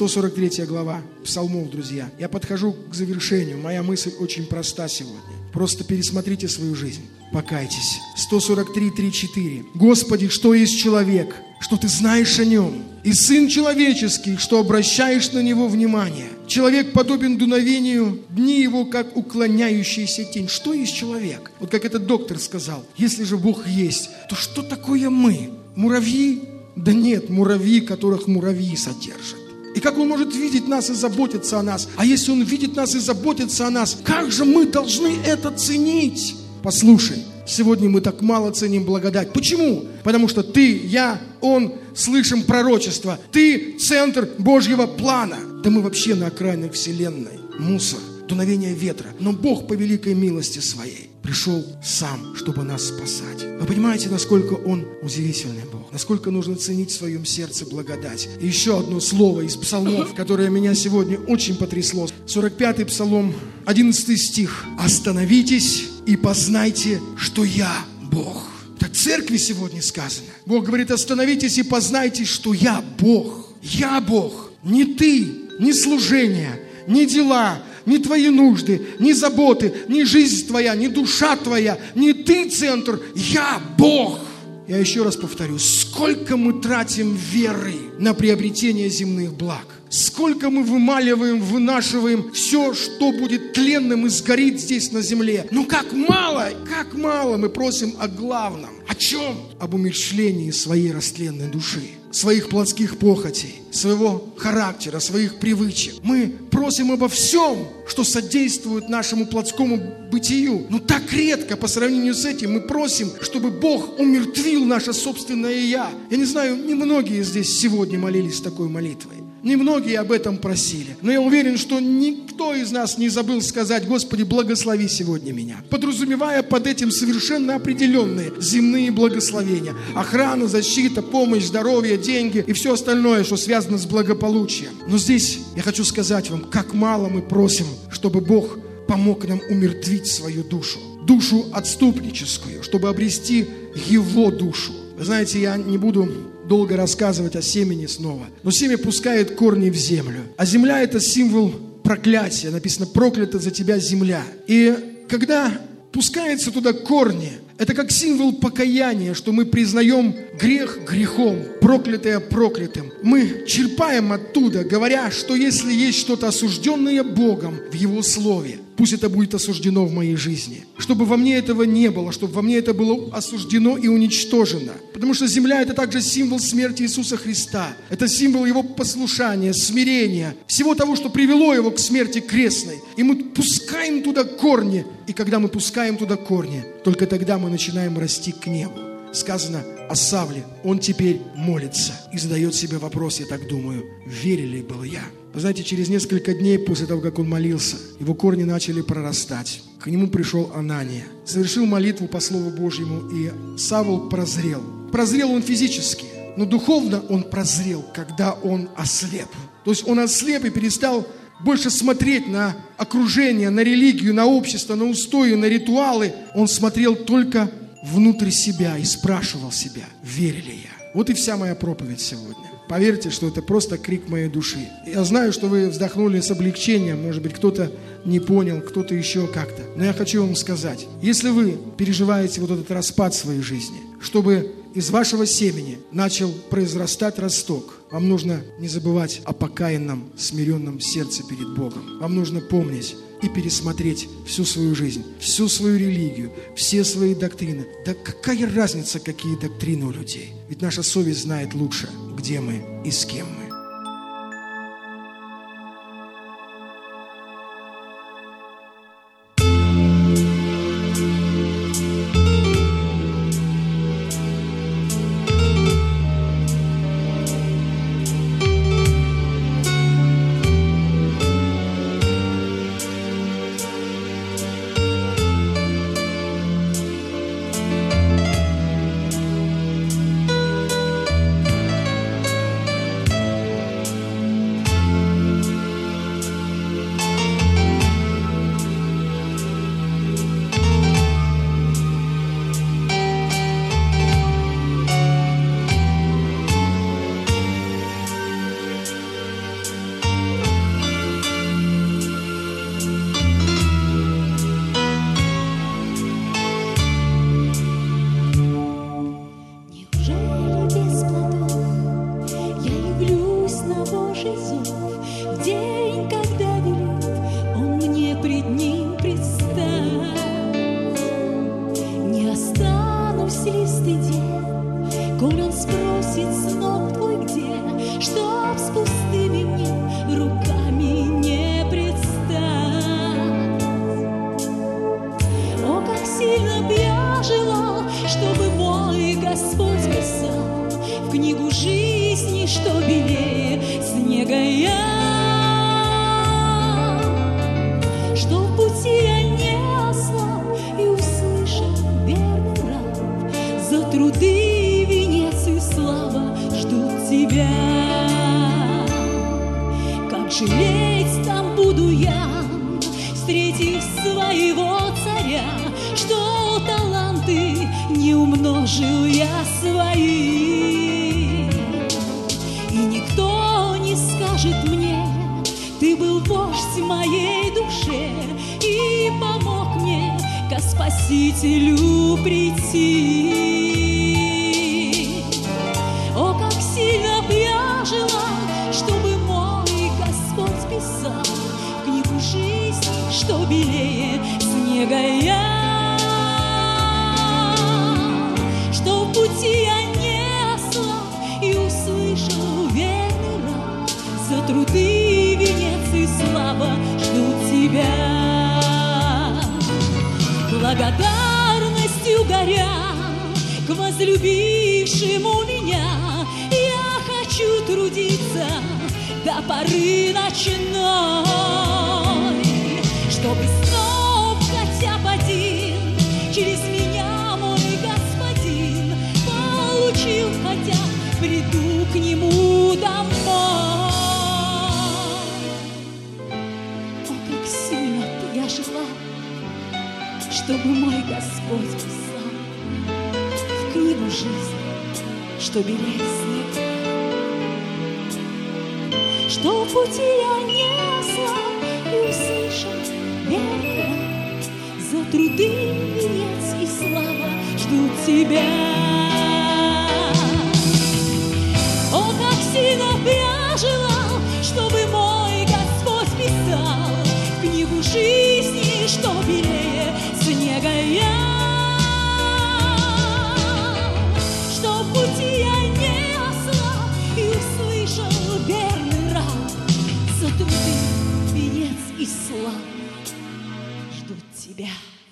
143 глава Псалмов, друзья. Я подхожу к завершению. Моя мысль очень проста сегодня. Просто пересмотрите свою жизнь. Покайтесь. 143, 3, 4. Господи, что есть человек, что Ты знаешь о нем, и Сын человеческий, что обращаешь на него внимание. Человек подобен дуновению, дни его, как уклоняющаяся тень. Что есть человек? Вот как этот доктор сказал, если же Бог есть, то что такое мы? Муравьи? Да нет, муравьи, которых муравьи содержат. И как Он может видеть нас и заботиться о нас? А если Он видит нас и заботится о нас, как же мы должны это ценить? Послушай, сегодня мы так мало ценим благодать. Почему? Потому что ты, я, он слышим пророчество. Ты центр Божьего плана. Да мы вообще на окраинах вселенной. Мусор, дуновение ветра. Но Бог по великой милости Своей пришел Сам, чтобы нас спасать. Вы понимаете, насколько Он удивительный Бог? Насколько нужно ценить в своем сердце благодать? И еще одно слово из псалмов, которое меня сегодня очень потрясло. 45-й псалом, 11 стих. «Остановитесь и познайте, что я Бог». Так в церкви сегодня сказано. Бог говорит, остановитесь и познайте, что я Бог. Я Бог. Не ты, не служение, не дела, ни твои нужды, ни заботы, ни жизнь твоя, ни душа твоя, ни ты центр. Я Бог. Я еще раз повторю, сколько мы тратим веры на приобретение земных благ. Сколько мы вымаливаем, вынашиваем все, что будет тленным и сгорит здесь на земле. Но как мало мы просим о главном. О чем? Об умерщвлении своей растленной души, своих плотских похотей, своего характера, своих привычек. Мы просим обо всем, что содействует нашему плотскому бытию. Но так редко по сравнению с этим мы просим, чтобы Бог умертвил наше собственное «я». Я не знаю, немногие здесь сегодня молились такой молитвой. Немногие об этом просили. Но я уверен, что никто из нас не забыл сказать: «Господи, благослови сегодня меня», подразумевая под этим совершенно определенные земные благословения. Охрана, защита, помощь, здоровье, деньги и все остальное, что связано с благополучием. Но здесь я хочу сказать вам, как мало мы просим, чтобы Бог помог нам умертвить свою душу. Душу отступническую, чтобы обрести Его душу. Вы знаете, я не буду долго рассказывать о семени снова. Но семя пускает корни в землю. А земля – это символ проклятия. Написано: проклята за тебя земля. И когда пускаются туда корни, это как символ покаяния, что мы признаем грех грехом, проклятое проклятым. Мы черпаем оттуда, говоря, что если есть что-то осужденное Богом в Его Слове, пусть это будет осуждено в моей жизни. Чтобы во мне этого не было, чтобы во мне это было осуждено и уничтожено. Потому что земля – это также символ смерти Иисуса Христа. Это символ Его послушания, смирения, всего того, что привело Его к смерти крестной. И мы пускаем туда корни. И когда мы пускаем туда корни, только тогда мы начинаем расти к небу. Сказано о Савле: он теперь молится и задает себе вопрос, я так думаю: верен ли был я? Вы знаете, через несколько дней после того, как он молился, его корни начали прорастать. К нему пришел Анания, совершил молитву по Слову Божьему, и Савл прозрел. Прозрел он физически, но духовно он прозрел, когда он ослеп. То есть он ослеп и перестал больше смотреть на окружение, на религию, на общество, на устои, на ритуалы. Он смотрел только внутрь себя и спрашивал себя: верю ли я? Вот и вся моя проповедь сегодня. Поверьте, что это просто крик моей души. Я знаю, что вы вздохнули с облегчением. Может быть, кто-то не понял, кто-то еще как-то. Но я хочу вам сказать, если вы переживаете вот этот распад своей жизни, чтобы из вашего семени начал произрастать росток, вам нужно не забывать о покаянном, смиренном сердце перед Богом. Вам нужно помнить и пересмотреть всю свою жизнь, всю свою религию, все свои доктрины. Да какая разница, какие доктрины у людей? Ведь наша совесть знает лучше, где мы и с кем мы. Жалеть там буду я, встретив своего царя, что таланты не умножил я свои. И никто не скажет мне: ты был вождь моей души. Спасителю прийти. О, как сильно б я желал, чтобы мой Господь писал в книгу жизни, что белее снега я, что в пути я не ослаб и услышал верный раб, за труды венец и слава ждут тебя. Благодарностью горя к возлюбившему меня, я хочу трудиться до поры ночной, чтобы снова хотя бы один через меня мой господин получил, хотя приду к нему домой. О, как сильно я желал, чтобы мой Господь писал в книгу жизни, что белее снег, что в пути я не ослаб и услышал верно, за труды венец и слава ждут тебя. О, как сильно б я желал, чтобы мой Господь писал в книгу жизни, что белее снега я, что в пути я не ослаб и услышал верный раб, за труды венец и слава ждут тебя.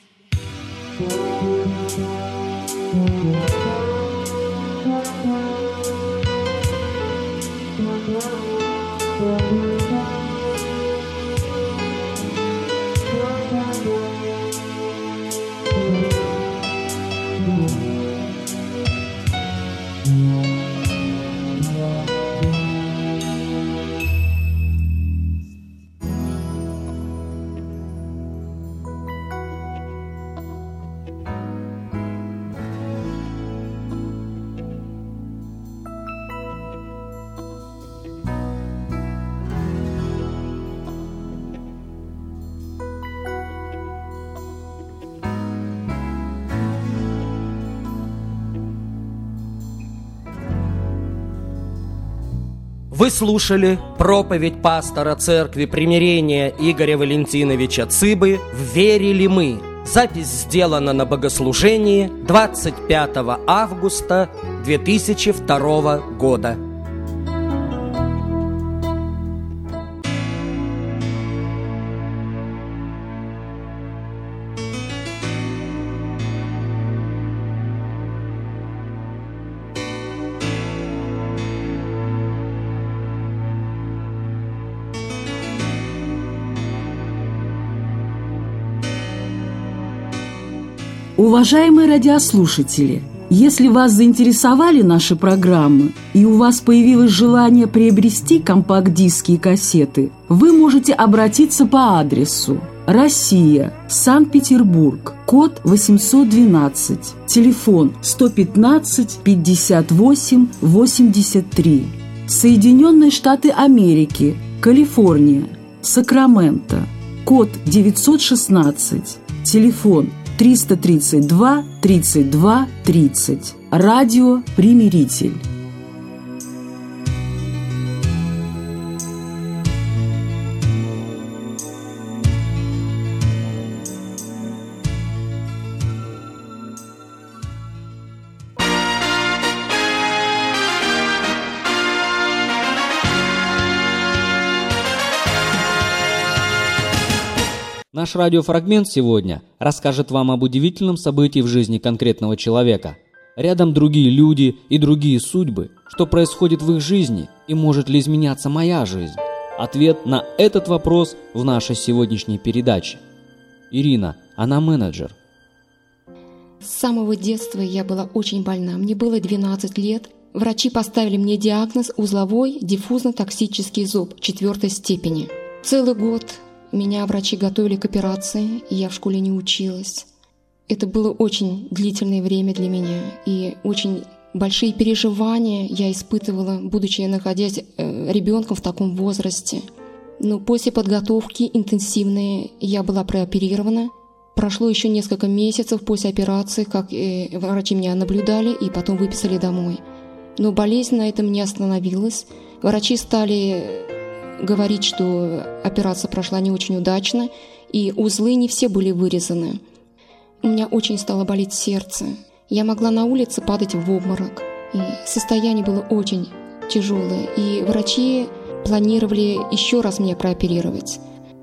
Вы слушали проповедь пастора Церкви Примирения Игоря Валентиновича Цыбы «Верили мы». Запись сделана на богослужении 25 августа 2002 года. Уважаемые радиослушатели, если вас заинтересовали наши программы и у вас появилось желание приобрести компакт-диски и кассеты, вы можете обратиться по адресу: Россия, Санкт-Петербург, код 812, телефон 115 58 83, Соединенные Штаты Америки, Калифорния, Сакраменто, код 916, телефон 332 32 30. Радио «Примиритель». Наш радиофрагмент сегодня расскажет вам об удивительном событии в жизни конкретного человека. Рядом другие люди и другие судьбы. Что происходит в их жизни и может ли изменяться моя жизнь? Ответ на этот вопрос в нашей сегодняшней передаче. Ирина, она менеджер. С самого детства я была очень больна. Мне было 12 лет. Врачи поставили мне диагноз узловой диффузно-токсический зоб 4 степени. Целый год меня врачи готовили к операции, и я в школе не училась. Это было очень длительное время для меня, и очень большие переживания я испытывала, будучи находясь ребенком в таком возрасте. Но после подготовки интенсивной я была прооперирована, Прошло еще несколько месяцев после операции, как врачи меня наблюдали и потом выписали домой. Но болезнь на этом не остановилась. Врачи стали говорить, что операция прошла не очень удачно, и узлы не все были вырезаны. У меня очень стало болеть сердце. Я могла на улице падать в обморок. И состояние было очень тяжелое. И врачи планировали еще раз меня прооперировать.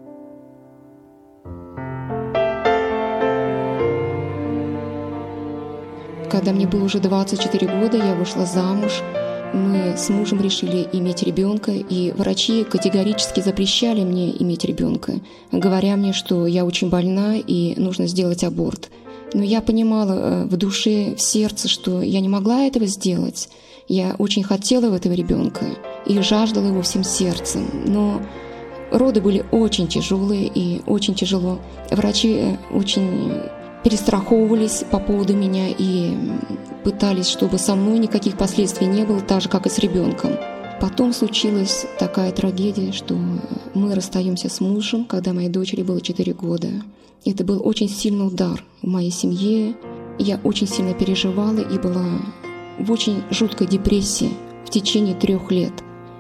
Когда мне было уже 24 года, я вышла замуж. Мы с мужем решили иметь ребенка, и врачи категорически запрещали мне иметь ребенка, говоря мне, что я очень больна и нужно сделать аборт. Но я понимала в душе, в сердце, что я не могла этого сделать. Я очень хотела этого ребенка и жаждала его всем сердцем. Но роды были очень тяжелые и очень тяжело. Врачи очень перестраховывались по поводу меня и пытались, чтобы со мной никаких последствий не было, так же, как и с ребенком. Потом случилась такая трагедия, что мы расстаемся с мужем, когда моей дочери было 4 года. Это был очень сильный удар в моей семье. Я очень сильно переживала и была в очень жуткой депрессии в течение 3 лет.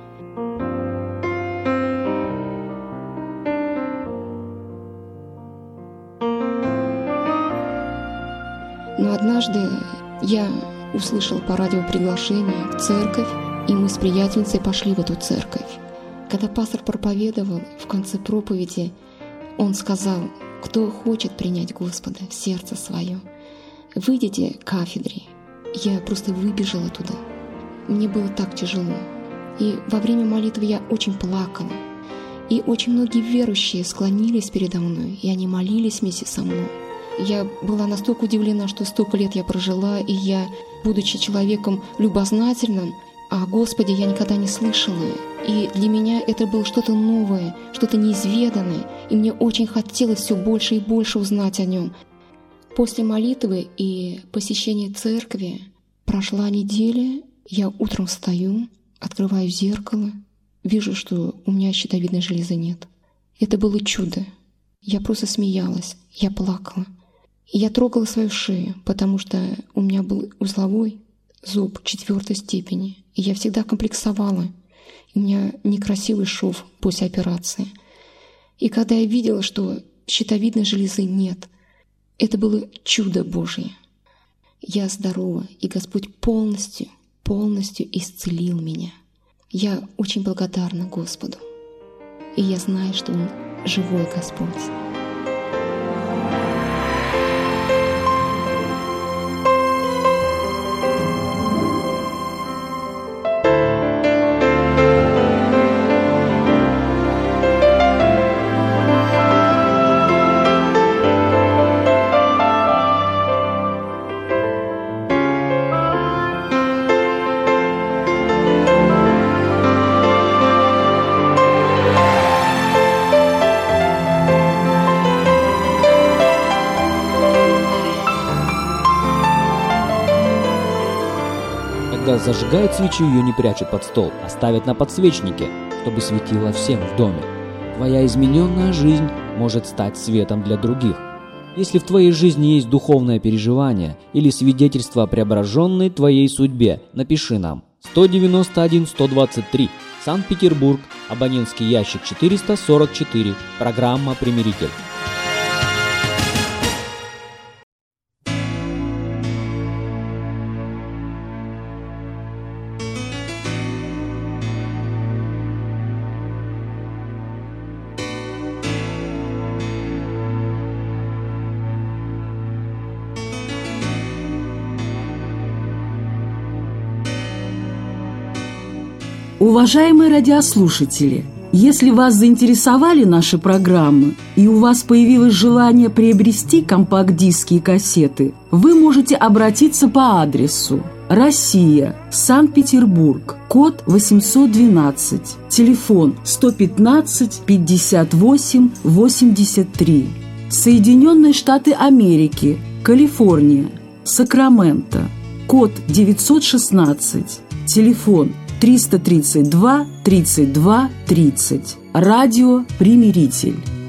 Но однажды я услышала по радио приглашение в церковь, и мы с приятельницей пошли в эту церковь. Когда пастор проповедовал, в конце проповеди он сказал: «Кто хочет принять Господа в сердце свое, выйдите к кафедре». Я просто выбежала туда. Мне было так тяжело. И во время молитвы я очень плакала. И очень многие верующие склонились передо мной, и они молились вместе со мной. Я была настолько удивлена, что столько лет я прожила, и я, будучи человеком любознательным, о Господе я никогда не слышала. И для меня это было что-то новое, что-то неизведанное, и мне очень хотелось все больше и больше узнать о Нем. После молитвы и посещения церкви прошла неделя, я утром встаю, открываю зеркало, вижу, что у меня щитовидной железы нет. Это было чудо. Я просто смеялась, я плакала. И я трогала свою шею, потому что у меня был узловой зуб 4 степени. И я всегда комплексовала. И у меня некрасивый шов после операции. И когда я видела, что щитовидной железы нет, это было чудо Божье. Я здорова, и Господь полностью исцелил меня. Я очень благодарна Господу. И я знаю, что Он живой Господь. Зажигают свечу, ее не прячут под стол, а ставят на подсвечнике, чтобы светило всем в доме. Твоя измененная жизнь может стать светом для других. Если в твоей жизни есть духовное переживание или свидетельство о преображенной твоей судьбе, напиши нам. 191 123, Санкт-Петербург, абонентский ящик 444, программа «Примиритель». Уважаемые радиослушатели, если вас заинтересовали наши программы и у вас появилось желание приобрести компакт-диски и кассеты, вы можете обратиться по адресу: Россия, Санкт-Петербург, код 812, телефон 115 58 83, Соединенные Штаты Америки, Калифорния, Сакраменто, код 916, телефон 332 32 30. Радио «Примиритель».